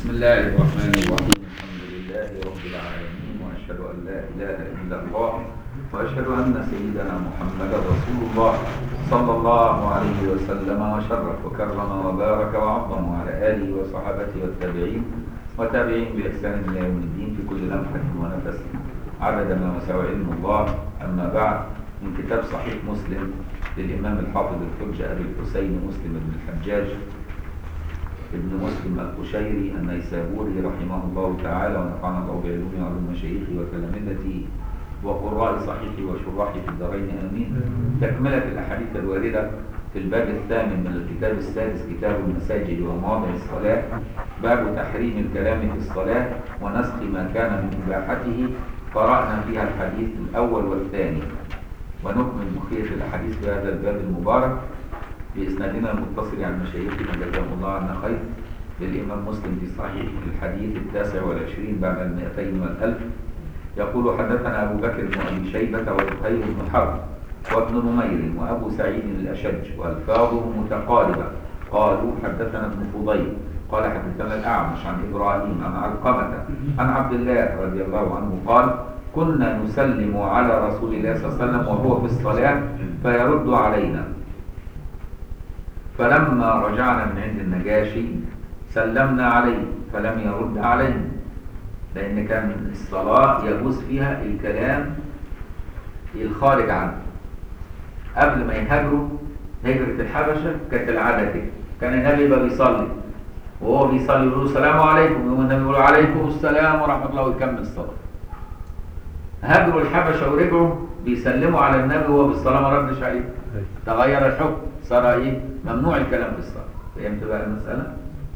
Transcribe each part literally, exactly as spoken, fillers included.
بسم الله الرحمن الرحيم. الحمد لله رب العالمين، وأشهد أن لا إله إلا الله، وأشهد أن سيدنا محمدا رسول الله صلى الله عليه وسلم وشرف وكرم وبارك وعظم، وعلى آله وصحابته والتابعين وتابعين بإحسان إلى يوم الدين في كل لمحة ونفس عدد ما وسع علم الله. أما بعد، من كتاب صحيح مسلم للإمام الحافظ الحجة أبي الحسين مسلم بن الحجاج ابن مسلم القشيري النيسابوري رحمه الله تعالى، ونفعنا الله بعلومه وعلوم مشايخه وتلامذته وقراء صحيحه وشراحه في الدارين آمين. تكملة الأحاديث الواردة في الباب الثامن من الكتاب السادس، كتاب المساجد ومواضع الصلاة، باب تحريم الكلام في الصلاة ونسخ ما كان من إباحته. قرأنا فيها الحديث الأول والثاني، ونكمل بقية الأحاديث في هذا الباب المبارك بإسنادنا المتصل عن مشايخنا جزاهم الله عنا خير، للإمام مسلم في صحيح الحديث التاسع والعشرين بعد المئتين والألف. يقول: حدثنا أبو بكر بن أبي شيبة وزهير بن حرب وابن نمير وأبو سعيد الأشج، وألفاظهم متقاربة. قالوا: حدثنا ابن فضيل قال حدثنا الأعمش عن إبراهيم عن علقمة عن عبد الله رضي الله عنه قال: كنا نسلم على رسول الله صلى الله عليه وسلم وهو في الصلاة فيرد علينا، فلما رجعنا من عند النجاشي سلمنا عليه فلم يرد علينا، لأن كان الصلاة يجوز فيها الكلام الخارج عنه. قبل ما يهاجروا هجرة الحبشة كانت العادة كده، كان النبي يبقى بيصلي وهو بيصلي يقول له السلام عليكم، يقوم النبي يقول عليكم السلام ورحمة الله ويكمل الصلاة. هاجروا الحبشة ورجعوا بيسلموا على النبي وهو بالصلاة ما ردش عليه، تغير الحكم، صار ايه؟ ممنوع الكلام في الصلاة. فهمت بقى المسألة؟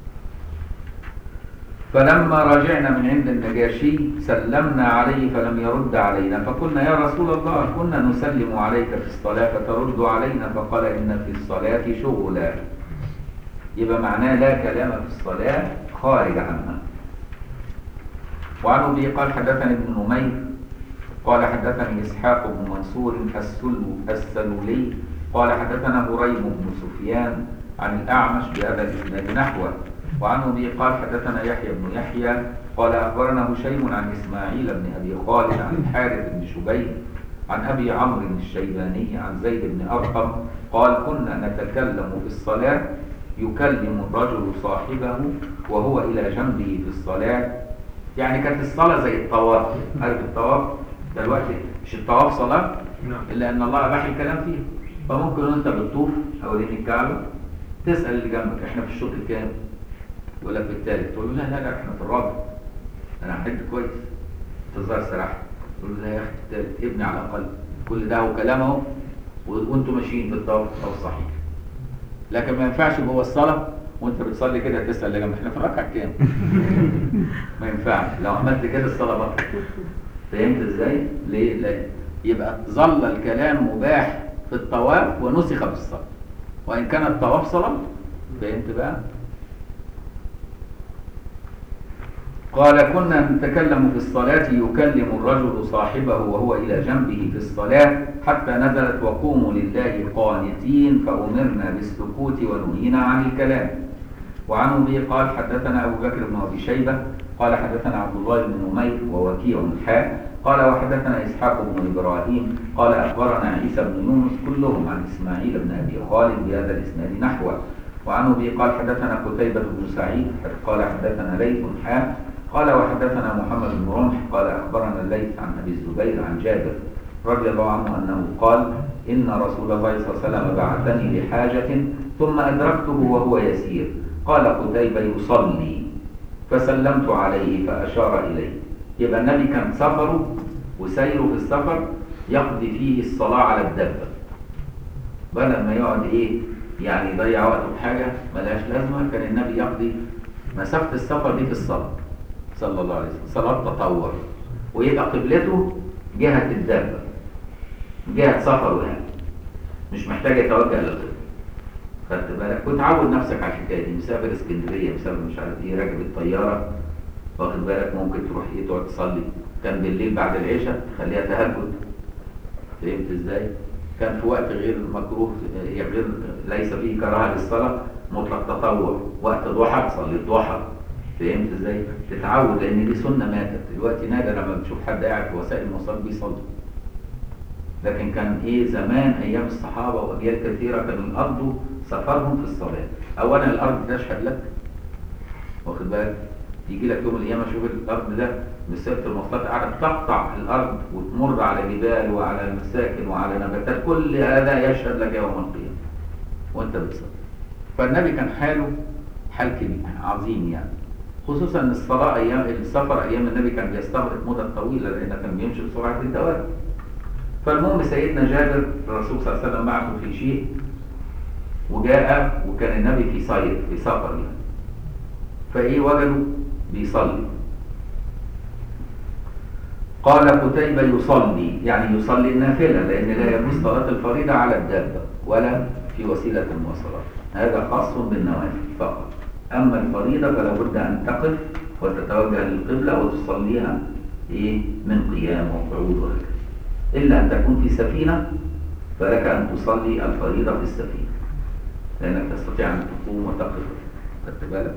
فلما رجعنا من عند النجاشي سلمنا عليه فلم يرد علينا، فقلنا: يا رسول الله، كنا نسلم عليك في الصلاة فترد علينا، فقال: إن في الصلاة شغلا. يبقى معناه لا كلام في الصلاة خارج عنها. وعن أبي قال: حدثني ابن نمير قال حدثني إسحاق بن منصور السلولي قال حدثنا هريم بن سفيان عن الأعمش بهذا الإسناد نحوه. وعن أبي قال: حدثنا يحيى بن يحيى قال أخبرنا هشيم عن إسماعيل بن أبي خالد عن الحارث بن شبيب عن أبي عمرو الشيباني عن زيد بن أرقم قال: كنا نتكلم في الصلاة يكلم الرجل صاحبه وهو إلى جنبه في الصلاة. يعني كانت الصلاة زي الطواف. عارف الطواف؟ دلوقتي مش الطواف صلاة إلا أن الله أباح الكلام فيه. فممكن أنت بتطوف حوالين الكعبة تسأل اللي جنبك: إحنا في الشوط الكام؟ يقول لك في الثالث. تقول له: لا لا لا إحنا في الرابع، أنا حد كويس، تظهر سراحة. تقول له: لا يا أخي في الثالث، ابني على الأقل. كل ده هو كلامه وأنتم ماشيين في الطواف أو الصحيح. لكن ما ينفعش جوه الصلاة وأنت بتصلي كده تسأل اللي جنبك: إحنا في الركعة كام؟ ما ينفعش. لو عملت كده الصلاة بطلت. فهمت إزاي؟ ليه؟ لا. يبقى ظل الكلام مباح في الطواف ونسخ في الصلاة، وإن كان الطواف صلاة. فهمت بقى؟ قال: كنا نتكلم في الصلاة يكلم الرجل صاحبه وهو إلى جنبه في الصلاة حتى نزلت: وقوموا لله قانتين، فأمرنا بالسكوت ونهينا عن الكلام. وعن أبي قال: حدثنا أبو بكر بن أبي شيبة قال حدثنا عبد الله بن نمير ووكيع الحاء قال: وحدثنا إسحاق بن إبراهيم قال أخبرنا عيسى بن يونس كلهم عن إسماعيل بن أبي خالد بهذا الإسناد نحوه. وعن أبي قال: حدثنا قتيبة بن سعيد قال حدثنا ليث حاء قال: وحدثنا محمد بن رمح قال أخبرنا الليث عن أبي الزبير عن جابر رضي الله عنه أنه قال: إن رسول الله صلى الله عليه وسلم بعثني لحاجة ثم أدركته وهو يسير. قال قتيبة: يصلي، فسلمت عليه فأشار إليه. يبقى النبي كان سفره وسيره في السفر يقضي فيه الصلاة على الدابة، بدل ما يقعد إيه يعني يضيع وقته بحاجة ملهاش لازمة. كان النبي يقضي مسافة السفر دي في الصلاة صلى الله عليه وسلم، صلاة تطور، ويبقى قبلته جهة الدابة، جهة سفره، يعني مش محتاج يتوجه للقبلة. خدت بالك؟ وتعود نفسك على الحكايه دي. مسافر اسكندريه، مسافر مش عارف ايه، راكب الطياره، واخد بالك؟ ممكن تروح ايه تقعد تصلي. كان بالليل بعد العشاء تخليها تهجد. فهمت ازاي؟ كان في وقت غير مكروه، غير ليس فيه كراهه للصلاه، مطلق تطوع، وقت ضحى تصلي الضحى. فهمت ازاي؟ تتعود، لان دي سنه ماتت دلوقتي. نادر لما بتشوف حد قاعد في وسائل المواصلات بيصلي. لكن كان ايه زمان ايام الصحابه واجيال كثيره كانوا يقضوا سفرهم في الصلاه. اولا الارض تشهد لك، واخد بالك؟ يجي لك يوم القيامه شوف الارض ده مسافه المواصلات قاعده تقطع الارض وتمر على جبال وعلى مساكن وعلى نباتات، كل هذا يشهد لك يوم القيامه وانت بتصلي. فالنبي كان حاله حال كبير عظيم يعني، خصوصا ان الصلاه ايام السفر ايام النبي كان بيستغرق مده طويله لانه كان بيمشي بسرعه الدواب. فالمهم سيدنا جابر الرسول صلى الله عليه وسلم معه في شيء وجاء، وكان النبي في صيد في سفر يعني، فايه وجدوا بيصلي. قال قتيبة يصلي، يعني يصلي النافلة، لأن لا يجوز صلاة الفريضة على الدابة ولا في وسيلة المواصلات، هذا خاص بالنوافل فقط. أما الفريضة فلا بد أن تقف وتتوجه للقبلة وتصليها إيه من قيام وقعود وهكذا، إلا أن تكون في سفينة فلك أن تصلي الفريضة في السفينة، لأنك تستطيع أن تقوم وتقف. خدت بالك؟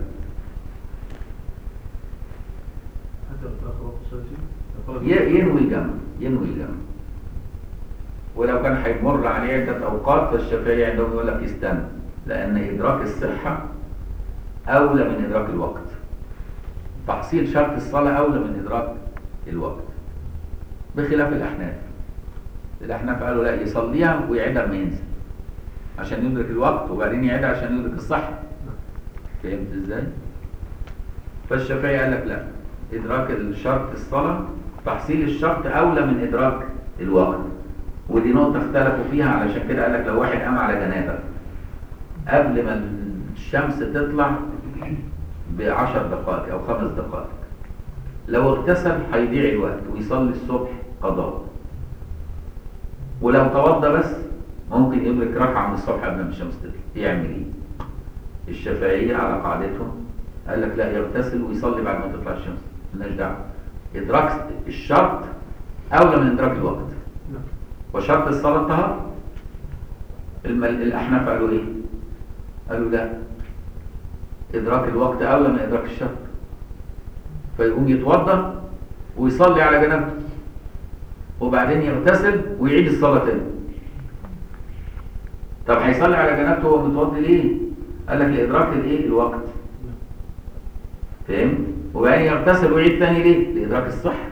ينوي الجمع، ينوي الجمع. ولو كان هيمر عليه عدة أوقات فالشافعي عندهم يقول لك استنى، لأن إدراك الصحة أولى من إدراك الوقت. تحصيل شرط الصلاة أولى من إدراك الوقت، بخلاف الأحناف. الأحناف قالوا لا، يصليها ويعيدها لما ينزل عشان يدرك الوقت، وبعدين يعيدها عشان يدرك الصحة. فهمت إزاي؟ فالشافعي قال لك لا، إدراك الشرط الصلاة، تحصيل الشرط أولى من إدراك الوقت. ودي نقطة اختلفوا فيها، علشان كده قال لك لو واحد قام على جنابة قبل ما الشمس تطلع بعشر دقائق أو خمس دقائق، لو اغتسل هيضيع الوقت ويصلي الصبح قضاء. ولو توضى بس ممكن يدرك ركعة من الصبح قبل ما الشمس تطلع. يعمل إيه؟ الشافعية على قاعدتهم قال لك لا، يغتسل ويصلي بعد ما تطلع الشمس، مالناش دعوه. ادراك الشرط اولى من ادراك الوقت، وشرط الصلاه الطهاره. الاحناف قالوا ايه؟ قالوا لا، ادراك الوقت اولى من ادراك الشرط. فيقوم يتوضا ويصلي على جنابته وبعدين يغتسل ويعيد الصلاه تاني. طب هيصلي على جنابته وهو متوضي ليه؟ قال لك لادراك الايه؟ الوقت. فهمت؟ وبعدين يغتسل ويعيد تاني ليه؟ لإدراك الصحة.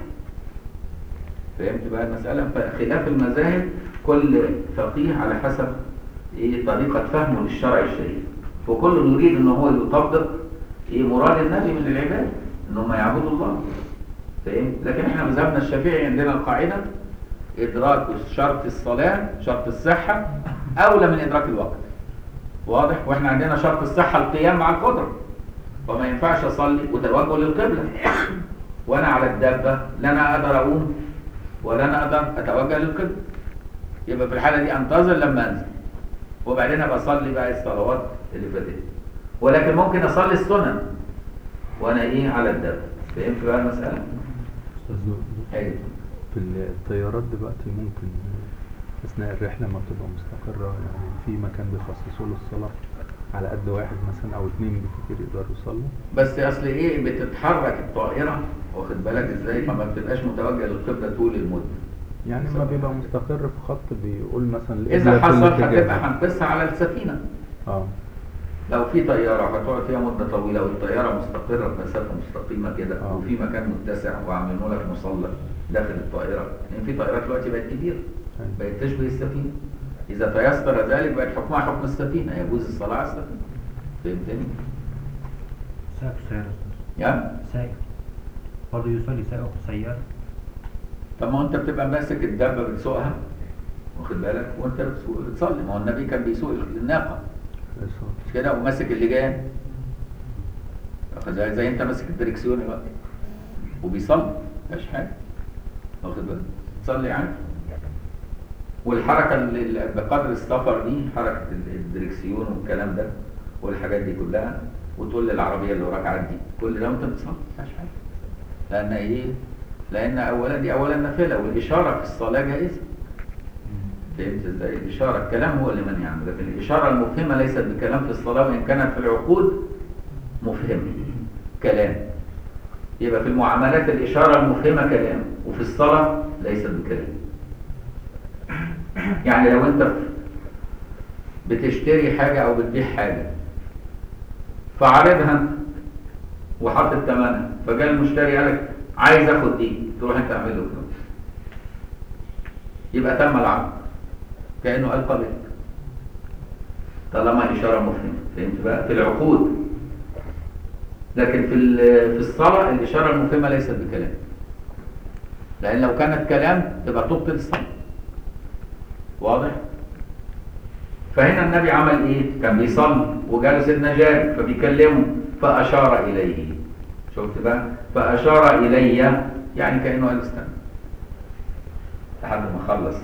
فهمت بقى المسألة؟ فخلاف المذاهب كل فقيه على حسب إيه طريقة فهمه للشرع الشريف، وكل يريد إن هو يطبق إيه مراد النبي من العباد، إنهم يعبدوا الله. فهمت؟ لكن إحنا مذهبنا الشافعي عندنا القاعدة إدراك شرط الصلاة، شرط الصحة أولى من إدراك الوقت. واضح؟ وإحنا عندنا شرط الصحة القيام مع القدرة، وما ينفعش اصلي وتوجه للقبله وانا على الدابه، لا انا اقدر اقوم ولا انا اقدر اتوجه للقبله. يبقى في الحاله دي انتظر لما انزل وبعدين ابقى اصلي بقى الصلوات اللي فاتت. ولكن ممكن اصلي السنن وانا ايه على الدابه. فهمت بقى المساله؟ ايوه. في الطيارات دلوقتي ممكن اثناء الرحله ما تبقى مستقره، يعني في مكان بيخصصوا له الصلاه على قد واحد مثلا او اثنين بالكثير يقدروا يصلوا. بس اصل ايه، بتتحرك الطائره واخد بالك ازاي، فما بتبقاش متوجه للقبله طول المده. يعني ما بيبقى مستقر في خط بيقول مثلا اذا حصل هتبقى هنقصها على السفينه. اه لو في طياره هتقعد فيها مده طويله والطياره مستقره في مسافه مستقيمه كده آه. وفي مكان متسع وعاملين لك مصلى داخل الطائره، يعني في طائرات دلوقتي بقت كبيره بقت تشبه السفينه. إذا تيسر ذلك بقت حكمها حكم السفينة، يجوز الصلاة على السفينة. فهمتني؟ سائق سيارة. يا؟ سائق برضه يصلي سائق سيارة. طب ما أنت بتبقى ماسك الدابة بتسوقها واخد بالك وأنت بتسوق بتصلي، ما هو النبي كان بيسوق الناقة مش كده وماسك اللجان زي, زي أنت ماسك الدركسيون دلوقتي وبيصلي مفيش حاجة واخد بالك؟ تصلي عادي. والحركة اللي بقدر السفر دي حركة الدركسيون والكلام ده والحاجات دي كلها، وتقول للعربية اللي وراك عدي، كل ده وانت بتصلي مفيش حاجة. لأن إيه؟ لأن أولا دي أولا نافلة، والإشارة في الصلاة جائزة. فهمت إزاي؟ الإشارة الكلام هو اللي منهي عنه، لكن الإشارة المفهمة ليست بكلام في الصلاة وإن كانت في العقود مفهمة. كلام. يبقى في المعاملات الإشارة المفهمة كلام، وفي الصلاة ليست بكلام. يعني لو أنت بتشتري حاجة أو بتبيع حاجة فعرضها وحط ثمنها، فجاء المشتري قال لك عايز اخد دي، تروح انت تعمل له كده، يبقى تم العقد كأنه قال قبل، طالما إشارة مفهمة. فهمت بقى؟ في العقود. لكن في في الصلاة الإشارة المفهمة ليست بكلام، لأن لو كانت كلام تبقى تبطل الصلاة. واضح؟ فهنا النبي عمل ايه؟ كان بيصلي وجاله سيدنا جابر فبيكلمه فأشار إليه. شفت بقى؟ فأشار إلي يعني كأنه قال استنى لحد ما خلص.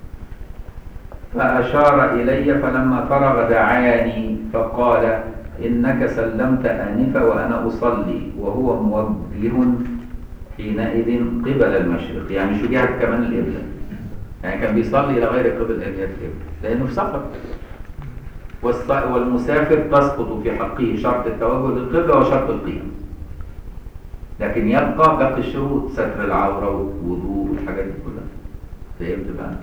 فأشار إلي فلما فرغ دعاني فقال إنك سلمت آنفا وأنا أصلي، وهو موجه حينئذ قبل المشرق، يعني مش جهة كمان القبلة، يعني كان بيصلي إلى غير قبل القبلة لأنه في سفر، والمسافر تسقط في حقه شرط التوجه للقبلة وشرط القيام، لكن يبقى باقي الشروط، ستر العورة والوضوء والحاجات دي كلها. فهمت بقى؟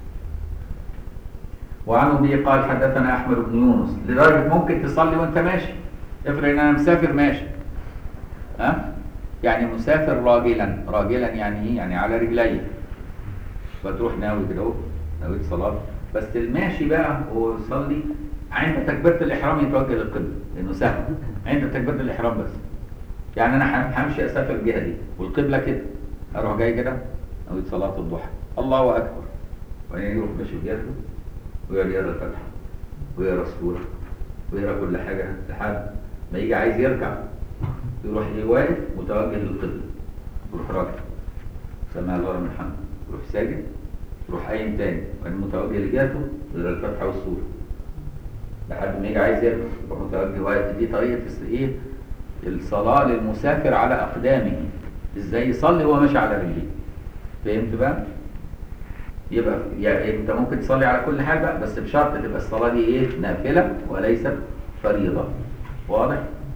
وعنه به قال حدثنا أحمد بن يونس، لدرجة ممكن تصلي وانت ماشي. افرض ان انا مسافر ماشي، ها؟ يعني مسافر راجلا، راجلا يعني ايه؟ يعني على رجلي، فتروح ناوي كده اهو، ناوي صلاة، بس الماشي بقى ويصلي عند تكبيرة الإحرام يتوجه للقبلة لأنه سهل، عند تكبيرة الإحرام بس. يعني أنا همشي أسافر الجهة دي والقبلة كده، أروح جاي كده ناوي صلاة الضحى، الله أكبر، وبعدين يروح ماشي بجهته ويقرا يقرا الفاتحة ويقرا السورة ويقرا كل حاجة لحد ما يجي عايز يركع، يروح واقف متوجه للقبلة، يروح راكع سمع الله لمن حمده، يروح ساجد، يروح قايم تاني وبعدين متوجه لجهته ويقرا الفاتحة والسورة لحد ما يجي عايز يركع، يروح متوجه واقف. دي طريقة ايه؟ الصلاة للمسافر على أقدامه، ازاي يصلي وهو ماشي على رجليه. فهمت بقى؟ يبقى يعني انت ممكن تصلي على كل حال بقى، بس بشرط تبقى الصلاة دي ايه؟ نافلة وليست فريضة. واضح؟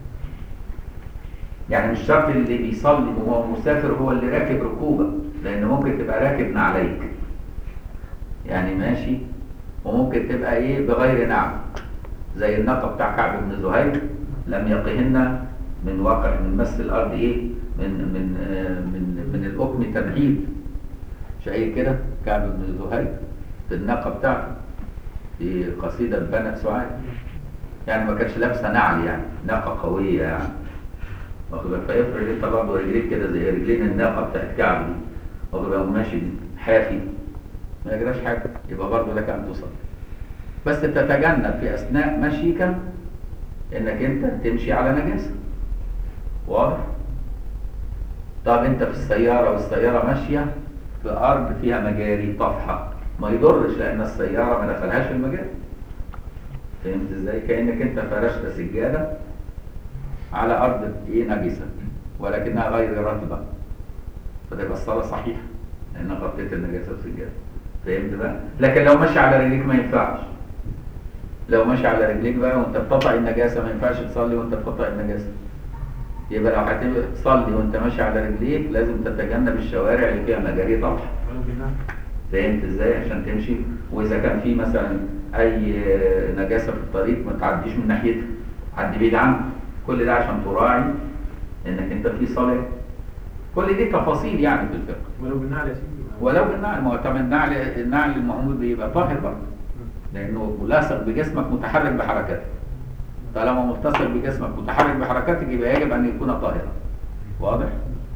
يعني مش شرط اللي بيصلي وهو مسافر هو اللي راكب ركوبة، لأن ممكن تبقى راكب نعليك، يعني ماشي، وممكن تبقى ايه؟ بغير نعل، زي الناقة بتاع كعب بن زهير لم يقهن من واقع من مس الأرض ايه؟ من من آه من من الأكم تنحيد. شايف كده كعب بن زهير في الناقة بتاعته في قصيدة بنت سعاد، يعني ما كانش لابسة نعل، يعني ناقة قوية يعني، واخد بالك؟ فيفرض انت برضه رجليك كده زي رجلين الناقة بتاعت كعب دي، واخد بالك؟ ماشي حافي ما يجراش حاجة، يبقى برضه لك أن تصلي، بس تتجنب في أثناء مشيك إنك أنت تمشي على نجاسة. واضح؟ طب أنت في السيارة والسيارة ماشية في أرض فيها مجاري طفحة، ما يضرش لأن السيارة ما دخلهاش في المجاري. فهمت إزاي؟ كأنك أنت فرشت سجادة على أرض إيه؟ نجسة ولكنها غير رطبة، فتبقى الصلاة صحيحة لأن غطيت النجاسة بسجادة. فهمت بقى؟ لكن لو ماشي على رجليك ما ينفعش، لو ماشي على رجليك بقى وانت بتطأ النجاسة ما ينفعش تصلي وانت بتطأ النجاسة. يبقى لو هتبقى تصلي وانت ماشي على رجليك لازم تتجنب الشوارع اللي فيها مجاري طفح. فهمت ازاي؟ عشان تمشي، واذا كان في مثلا اي نجاسة في الطريق ما تعديش من ناحيتها، عدي بعيد عنها. كل ده عشان تراعي انك انت في صلاة. كل دي تفاصيل يعني في الفقه. ولو بالنعل يا سيدي، ولو بالنعل، ما هو طبعا النعل النعل المعمول بيبقى طاهر برضه، لانه ملاصق بجسمك متحرك بحركته. طالما متصل بجسمك متحرك بحركتك يبقى يجب ان يكون طاهرا. واضح؟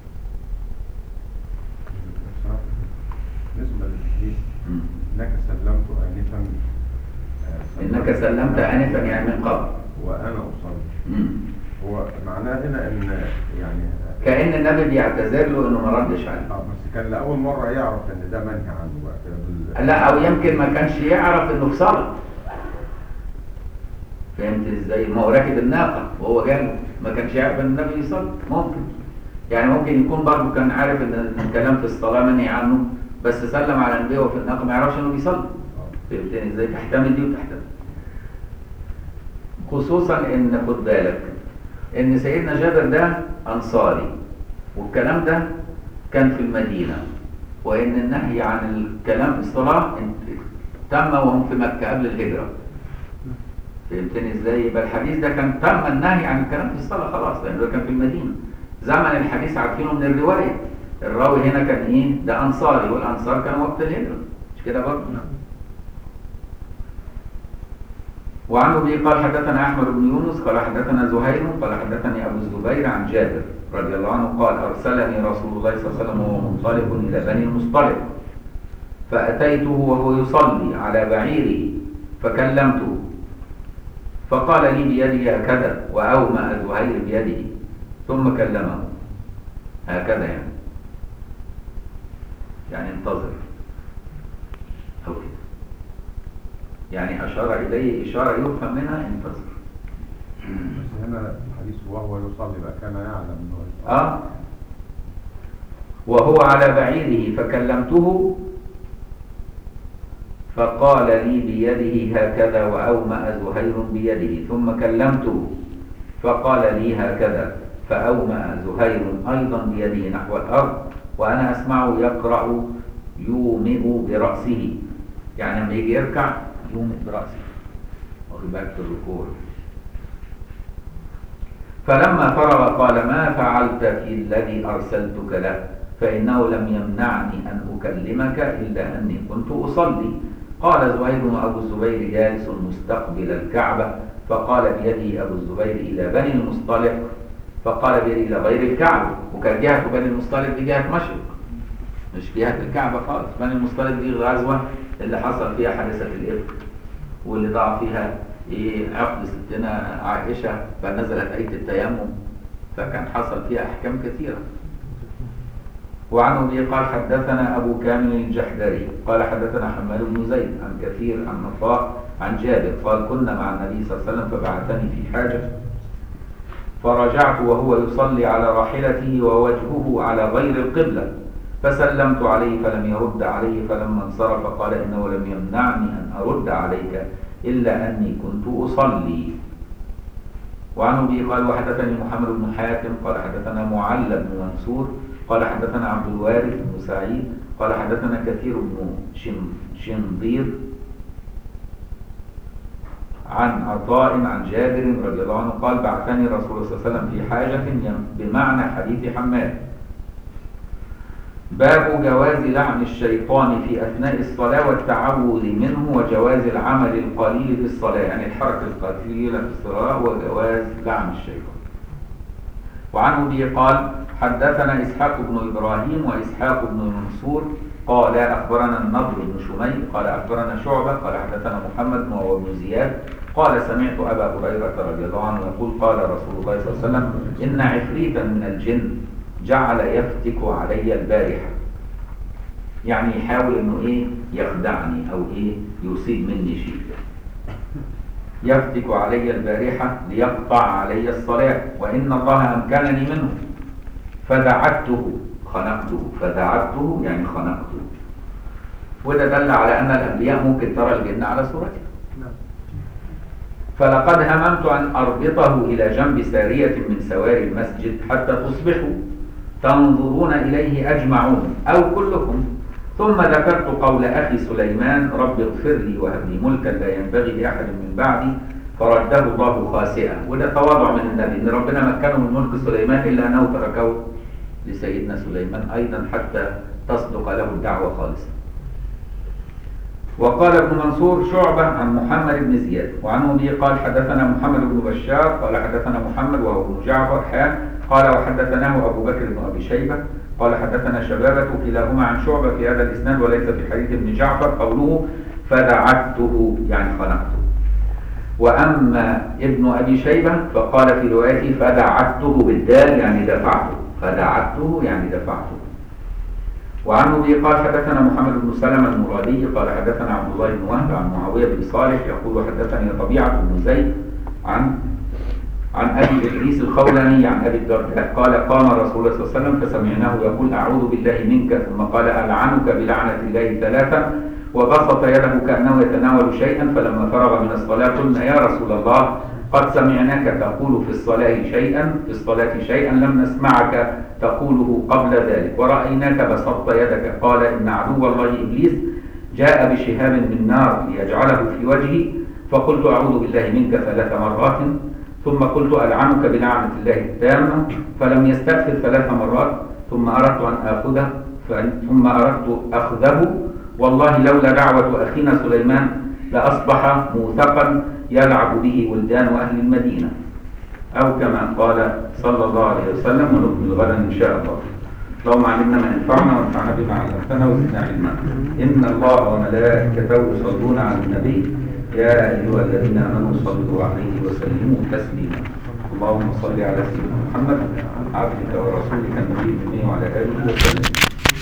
بالنسبه للحديث انك سلمت انفا، انك سلمت انفا يعني من قبل وانا اصلي، هو معناه هنا ان يعني كأن النبي بيعتذر له انه ما ردش عليه. اه بس كان لاول مره يعرف ان ده منهي عنه بقى كده. لا، او يمكن ما كانش يعرف انه في صلاه. فهمت ازاي؟ ما هو راكب الناقه وهو جاله ما كانش يعرف ان النبي يصلي. ممكن يعني ممكن يكون برضه كان عارف ان الكلام في الصلاه منهي عنه، بس سلم على النبي وفي الناقه ما يعرفش انه بيصلي. فهمتني ازاي؟ تحتمل دي وتحتمل، خصوصا ان خد بالك ان سيدنا جابر ده انصاري، والكلام ده كان في المدينة، وان النهي عن الكلام في الصلاة تم وهم في مكة قبل الهجرة. فهمتني ازاي؟ يبقى الحديث ده كان تم النهي عن الكلام في الصلاة خلاص، لأنه كان في المدينة. زمن الحديث عارفينه من الرواية، الراوي هنا كان ايه؟ ده أنصاري، والأنصار كانوا وقت الهجرة، مش كده برضه؟ وعنه به قال حدثنا أحمد بن يونس قال حدثنا زهير قال حدثني أبو الزبير عن جابر رضي الله عنه قال أرسلني رسول الله صلى الله عليه وسلم وهو منطلق إلى بني المصطلق، فأتيته وهو يصلي على بعيره فكلمته، فقال لي بيده هكذا، وأومأ زهير بيده ثم كلمه هكذا، يعني يعني انتظر أو كده، يعني أشار إليه إشارة يفهم منها انتظر. بس هنا الحديث وهو يصلي بقى كان يعلم انه يصلي. آه وهو على بعيره فكلمته فقال لي بيده هكذا، وأومأ زهير بيده ثم كلمته فقال لي هكذا، فأومأ زهير أيضا بيده نحو الأرض، وأنا أسمعه يقرأ يومئ برأسه، يعني لما يجي يركع يومئ برأسه، واخد بالك في الركوع. فلما فرغ قال ما فعلت في الذي أرسلتك له؟ فإنه لم يمنعني أن أكلمك إلا أني كنت أصلي. قال زهير وأبو الزبير جالس مستقبل الكعبة، فقال بيده أبو الزبير إلى بني المصطلق، فقال بيده إلى غير الكعبة، وكان جهة بني المصطلق دي جهة مشرق مش جهة الكعبة خالص. بني المصطلق دي الغزوة اللي حصل فيها حادثة الإفك، واللي ضاع فيها إيه عقد ستنا عائشة، فنزلت آية التيمم، فكان حصل فيها أحكام كثيرة. وعنه به قال حدثنا أبو كامل الجحدري قال حدثنا حماد بن زيد عن كثير عن نطاء عن جابر قال كنا مع النبي صلى الله عليه وسلم فبعثني في حاجة، فرجعت وهو يصلي على راحلته ووجهه على غير القبلة، فسلمت عليه فلم يرد عليه، فلما انصرف قال إنه لم يمنعني أن أرد عليك إلا أني كنت أصلي. وعنه به قال وحدثني محمد بن حاتم قال حدثنا معل بن منصور قال حدثنا عبد الوارث بن سعيد قال حدثنا كثير بن شنضير عن عطاء عن جابر رضي الله عنه قال بعثني رسول الله صلى الله عليه وسلم في حاجة بمعنى حديث حماد. باب جواز لعن الشيطان في أثناء الصلاة والتعوذ منه، وجواز العمل القليل في الصلاة، يعني الحركة القليلة في الصلاة وجواز لعن الشيطان. وعنه به قال حدثنا إسحاق بن إبراهيم وإسحاق بن منصور قال أخبرنا النضر بن شميل قال أخبرنا شعبة قال حدثنا محمد وهو ابن زياد قال سمعت أبا هريرة رضي الله عنه يقول قال رسول الله صلى الله عليه وسلم إن عفريتا من الجن جعل يفتك علي البارحة، يعني يحاول إنه إيه يخدعني أو إيه يصيب مني شيء، يفتك علي البارحة ليقطع علي الصلاة، وإن الله أمكنني منه فدعته خنقته، فدعته يعني خنقته. وده دل على أن الأنبياء ممكن ترى الجن على صورته. فلقد هممت أن أربطه إلى جنب سارية من سواري المسجد حتى تصبحوا تنظرون إليه أجمعون أو كلكم، ثم ذكرت قول أخي سليمان رب اغفر لي وهب لي ملكا لا ينبغي لأحد من بعدي فرده الله خاسئا. وده تواضع من النبي، إن ربنا مكنه من ملك سليمان إلا أنه تركه لسيدنا سليمان أيضا حتى تصدق له الدعوة خالصا. وقال ابن منصور شعبة عن محمد بن زياد وعنه به قال حدثنا محمد بن بشار قال حدثنا محمد وهو ابن جعفر حان قال وحدثناه أبو بكر بن أبي شيبة قال حدثنا شبابة كلاهما عن شعبة في هذا الإسناد وليس في حديث ابن جعفر قوله فدعته يعني خنقته. وأما ابن أبي شيبة فقال في روايته فدعته بالدال يعني دفعته، فدعته يعني دفعته. وعنه به قال حدثنا محمد بن سلمة المرادي قال حدثنا عبد الله بن وهب عن معاوية بن صالح يقول حدثني طبيعة بن زيد عن عن أبي إدريس الخولاني عن أبي الدرداء قال قام رسول الله صلى الله عليه وسلم فسمعناه يقول أعوذ بالله منك، ثم قال ألعنك بلعنة الله ثلاثا، وبسط يده كأنه يتناول شيئا، فلما فرغ من الصلاة قلنا يا رسول الله قد سمعناك تقول في الصلاة شيئا في الصلاة شيئا لم نسمعك تقوله قبل ذلك، ورأيناك بسطت يدك. قال إن عدو الله إبليس جاء بشهاب من نار ليجعله في وجهي، فقلت أعوذ بالله منك ثلاث مرات، ثم قلت ألعنك بلعنة الله التامة، فلم يستغفر ثلاث مرات، ثم أردت أن آخذه ثم أردت أخذه، والله لولا دعوة أخينا سليمان لأصبح موثقا يلعب به ولدان أهل المدينة، أو كما قال صلى الله عليه وسلم. ونكمل غدا إن شاء الله. اللهم علمنا ما ينفعنا وانفعنا بما علمتنا وزدنا علما. إن الله وملائكته يصلون على النبي يا أيها الذين آمنوا صلوا عليه وسلموا تسليما. اللهم صل على سيدنا محمد عبدك ورسولك النبي الأمي وعلى آله وسلم.